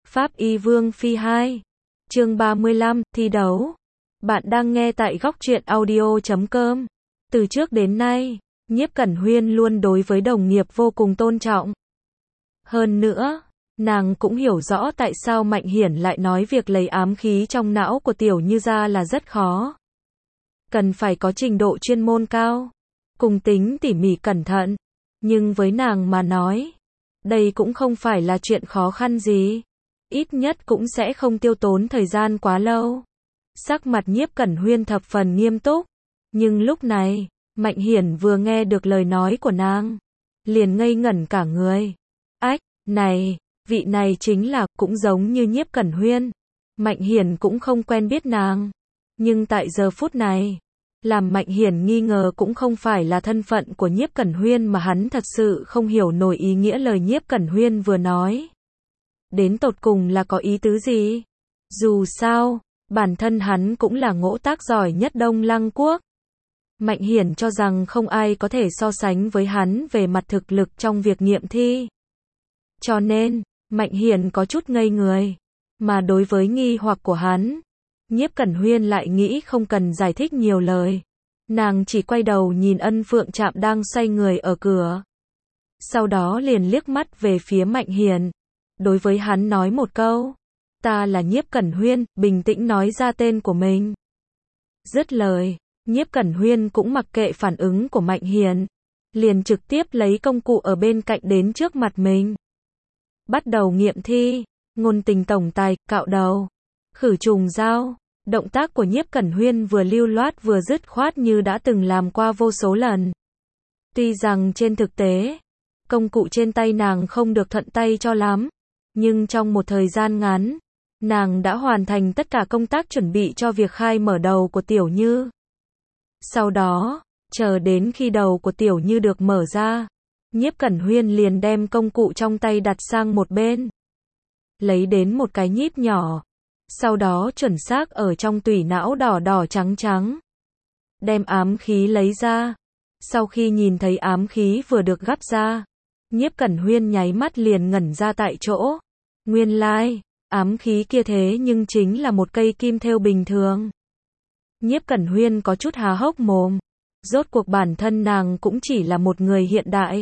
Pháp Y Vương Phi 2. Chương 35, thi đấu. Bạn đang nghe tại góc truyện audio.com. Từ trước đến nay, Nhiếp Cẩn Huyên luôn đối với đồng nghiệp vô cùng tôn trọng. Hơn nữa, nàng cũng hiểu rõ tại sao Mạnh Hiển lại nói việc lấy ám khí trong não của Tiểu Như ra là rất khó. Cần phải có trình độ chuyên môn cao, cùng tính tỉ mỉ cẩn thận. Nhưng với nàng mà nói, đây cũng không phải là chuyện khó khăn gì. Ít nhất cũng sẽ không tiêu tốn thời gian quá lâu. Sắc mặt Nhiếp Cẩn Huyên thập phần nghiêm túc. Nhưng lúc này, Mạnh Hiển vừa nghe được lời nói của nàng, liền ngây ngẩn cả người. Ách, này, vị này chính là, cũng giống như Nhiếp Cẩn Huyên. Mạnh Hiển cũng không quen biết nàng. Nhưng tại giờ phút này, làm Mạnh Hiển nghi ngờ cũng không phải là thân phận của Nhiếp Cẩn Huyên mà hắn thật sự không hiểu nổi ý nghĩa lời Nhiếp Cẩn Huyên vừa nói. Đến tột cùng là có ý tứ gì? Dù sao, bản thân hắn cũng là ngỗ tác giỏi nhất Đông Lăng Quốc. Mạnh Hiển cho rằng không ai có thể so sánh với hắn về mặt thực lực trong việc nghiệm thi. Cho nên, Mạnh Hiển có chút ngây người. Mà đối với nghi hoặc của hắn, Nhiếp Cẩn Huyên lại nghĩ không cần giải thích nhiều lời. Nàng chỉ quay đầu nhìn Ân Phượng Trạm đang xoay người ở cửa. Sau đó liền liếc mắt về phía Mạnh Hiển. Đối với hắn nói một câu. Ta là Nhiếp Cẩn Huyên, bình tĩnh nói ra tên của mình. Dứt lời, Nhiếp Cẩn Huyên cũng mặc kệ phản ứng của Mạnh Hiển. Liền trực tiếp lấy công cụ ở bên cạnh đến trước mặt mình. Bắt đầu nghiệm thi, ngôn tình tổng tài, cạo đầu, khử trùng dao. Động tác của Nhiếp Cẩn Huyên vừa lưu loát vừa dứt khoát như đã từng làm qua vô số lần. Tuy rằng trên thực tế, công cụ trên tay nàng không được thuận tay cho lắm. Nhưng trong một thời gian ngắn, nàng đã hoàn thành tất cả công tác chuẩn bị cho việc khai mở đầu của Tiểu Như. Sau đó, chờ đến khi đầu của Tiểu Như được mở ra, Nhiếp Cẩn Huyên liền đem công cụ trong tay đặt sang một bên. Lấy đến một cái nhíp nhỏ. Sau đó chuẩn xác ở trong tủy não đỏ đỏ trắng trắng. Đem ám khí lấy ra. Sau khi nhìn thấy ám khí vừa được gắp ra, Nhiếp Cẩn Huyên nháy mắt liền ngẩn ra tại chỗ. Nguyên lai, ám khí kia thế nhưng chính là một cây kim thêu bình thường. Nhiếp Cẩn Huyên có chút há hốc mồm. Rốt cuộc bản thân nàng cũng chỉ là một người hiện đại.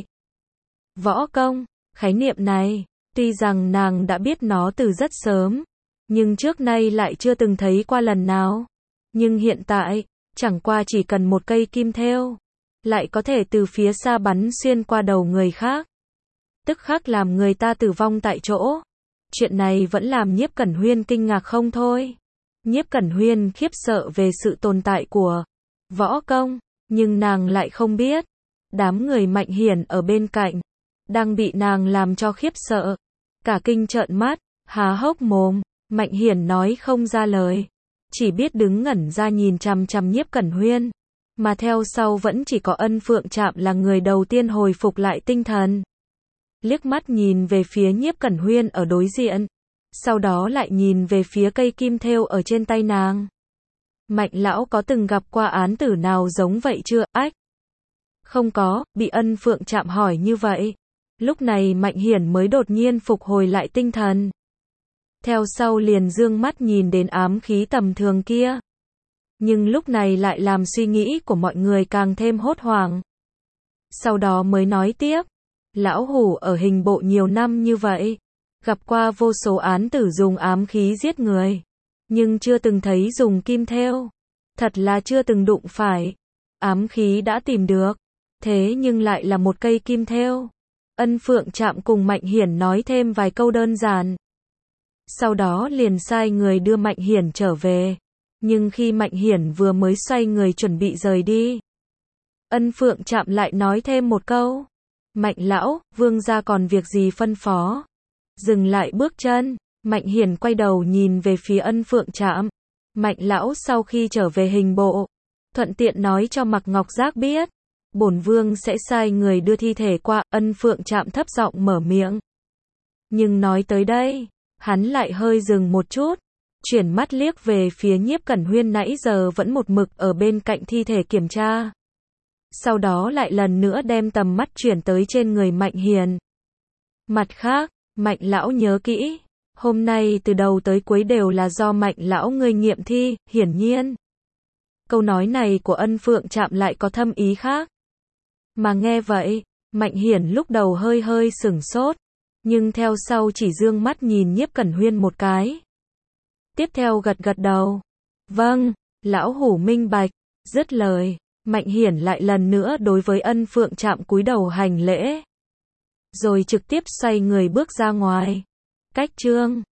Võ công, khái niệm này, tuy rằng nàng đã biết nó từ rất sớm, nhưng trước nay lại chưa từng thấy qua lần nào. Nhưng hiện tại, chẳng qua chỉ cần một cây kim thêu, lại có thể từ phía xa bắn xuyên qua đầu người khác. Tức khắc làm người ta tử vong tại chỗ. Chuyện này vẫn làm Nhiếp Cẩn Huyên kinh ngạc không thôi. Nhiếp Cẩn Huyên khiếp sợ về sự tồn tại của võ công, nhưng nàng lại không biết. Đám người Mạnh Hiển ở bên cạnh, đang bị nàng làm cho khiếp sợ. Cả kinh trợn mắt, há hốc mồm, Mạnh Hiển nói không ra lời. Chỉ biết đứng ngẩn ra nhìn chằm chằm Nhiếp Cẩn Huyên. Mà theo sau vẫn chỉ có Ân Phượng Trạm là người đầu tiên hồi phục lại tinh thần. Liếc mắt nhìn về phía Nhiếp Cẩn Huyên ở đối diện. Sau đó lại nhìn về phía cây kim thêu ở trên tay nàng. Mạnh lão có từng gặp qua án tử nào giống vậy chưa? Ách! Không có, bị Ân Phượng Trạm hỏi như vậy. Lúc này Mạnh Hiển mới đột nhiên phục hồi lại tinh thần. Theo sau liền dương mắt nhìn đến ám khí tầm thường kia. Nhưng lúc này lại làm suy nghĩ của mọi người càng thêm hốt hoảng. Sau đó mới nói tiếp. Lão hủ ở hình bộ nhiều năm như vậy. Gặp qua vô số án tử dùng ám khí giết người. Nhưng chưa từng thấy dùng kim thêu. Thật là chưa từng đụng phải. Ám khí đã tìm được. Thế nhưng lại là một cây kim thêu. Ân Phượng Trạm cùng Mạnh Hiển nói thêm vài câu đơn giản. Sau đó liền sai người đưa Mạnh Hiển trở về. Nhưng khi Mạnh Hiển vừa mới xoay người chuẩn bị rời đi, Ân Phượng Trạm lại nói thêm một câu. Mạnh lão, vương gia còn việc gì phân phó? Dừng lại bước chân, Mạnh Hiển quay đầu nhìn về phía Ân Phượng Trạm. Mạnh lão sau khi trở về hình bộ, thuận tiện nói cho Mạc Ngọc Giác biết, bổn vương sẽ sai người đưa thi thể qua. Ân Phượng Trạm thấp giọng mở miệng. Nhưng nói tới đây, hắn lại hơi dừng một chút, chuyển mắt liếc về phía Nhiếp Cẩn Huyên nãy giờ vẫn một mực ở bên cạnh thi thể kiểm tra. Sau đó lại lần nữa đem tầm mắt chuyển tới trên người Mạnh Hiển. Mặt khác, Mạnh lão nhớ kỹ, Hôm nay từ đầu tới cuối đều là do Mạnh lão ngươi nghiệm thi, hiển nhiên. Câu nói này của Ân Phượng Trạm lại có thâm ý khác. Mà nghe vậy, Mạnh Hiển lúc đầu hơi hơi sửng sốt, nhưng theo sau chỉ dương mắt nhìn Nhiếp Cẩn Huyên một cái. Tiếp theo gật gật đầu. Vâng, lão hủ minh bạch. Dứt lời, Mạnh Hiển lại lần nữa đối với Ân Phượng Trạm cúi đầu hành lễ. Rồi trực tiếp xoay người bước ra ngoài. Cách chương